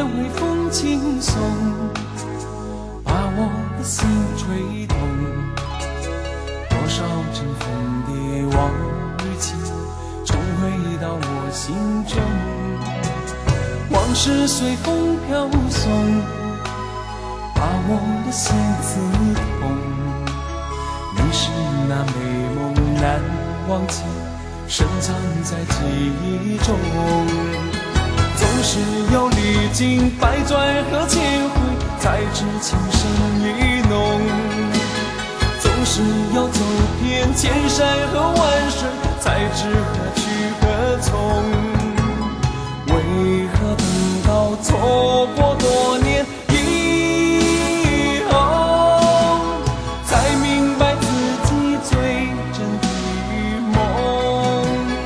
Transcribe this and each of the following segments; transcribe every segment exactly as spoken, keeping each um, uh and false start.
微风轻送，把我的心吹动。多少尘封的往日情，重回到我心中。往事随风飘送，把我的心刺痛。你是那美梦难忘记，深藏在记忆中。总是有历经百转和千回，才知情深意浓。总是要走遍千山和万水，才知何去何从。为何等到错过多年以后，才明白自己最真的梦？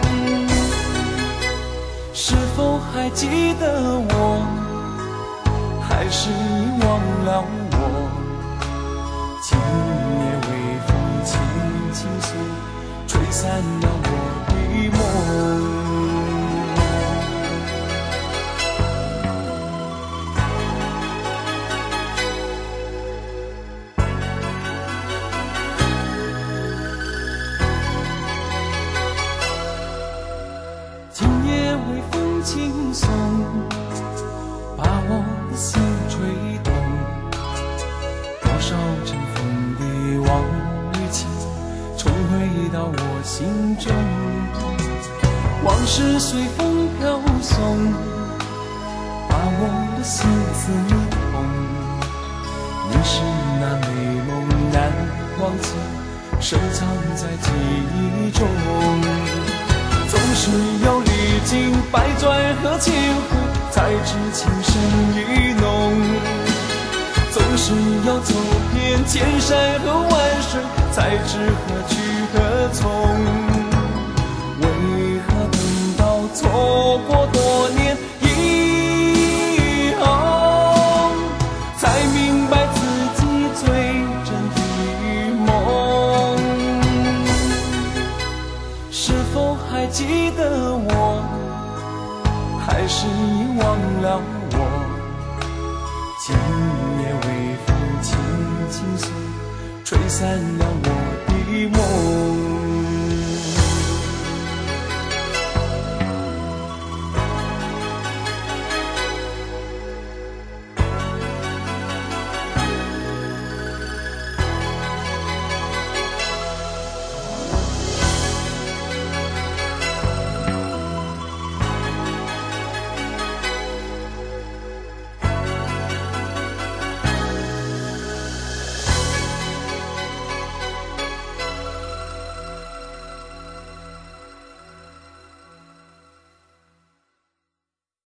是否还记得我，还是遗忘了我？今夜微风轻轻送，吹散了我的梦。今夜微风轻送，把我的心吹动。多少尘封的往日情，重回到我心中。往事随风飘送，把我的心刺痛。你是那美梦难忘记，深藏在记忆中。总是要历经百转和千回，才知情深意浓。总是要走遍千山和万水，才知何去何从。为何等到错过多年以后，才明白自己最真的梦？是否还记得我，还是遗忘了我？今夜微风轻轻送，吹散了我的梦。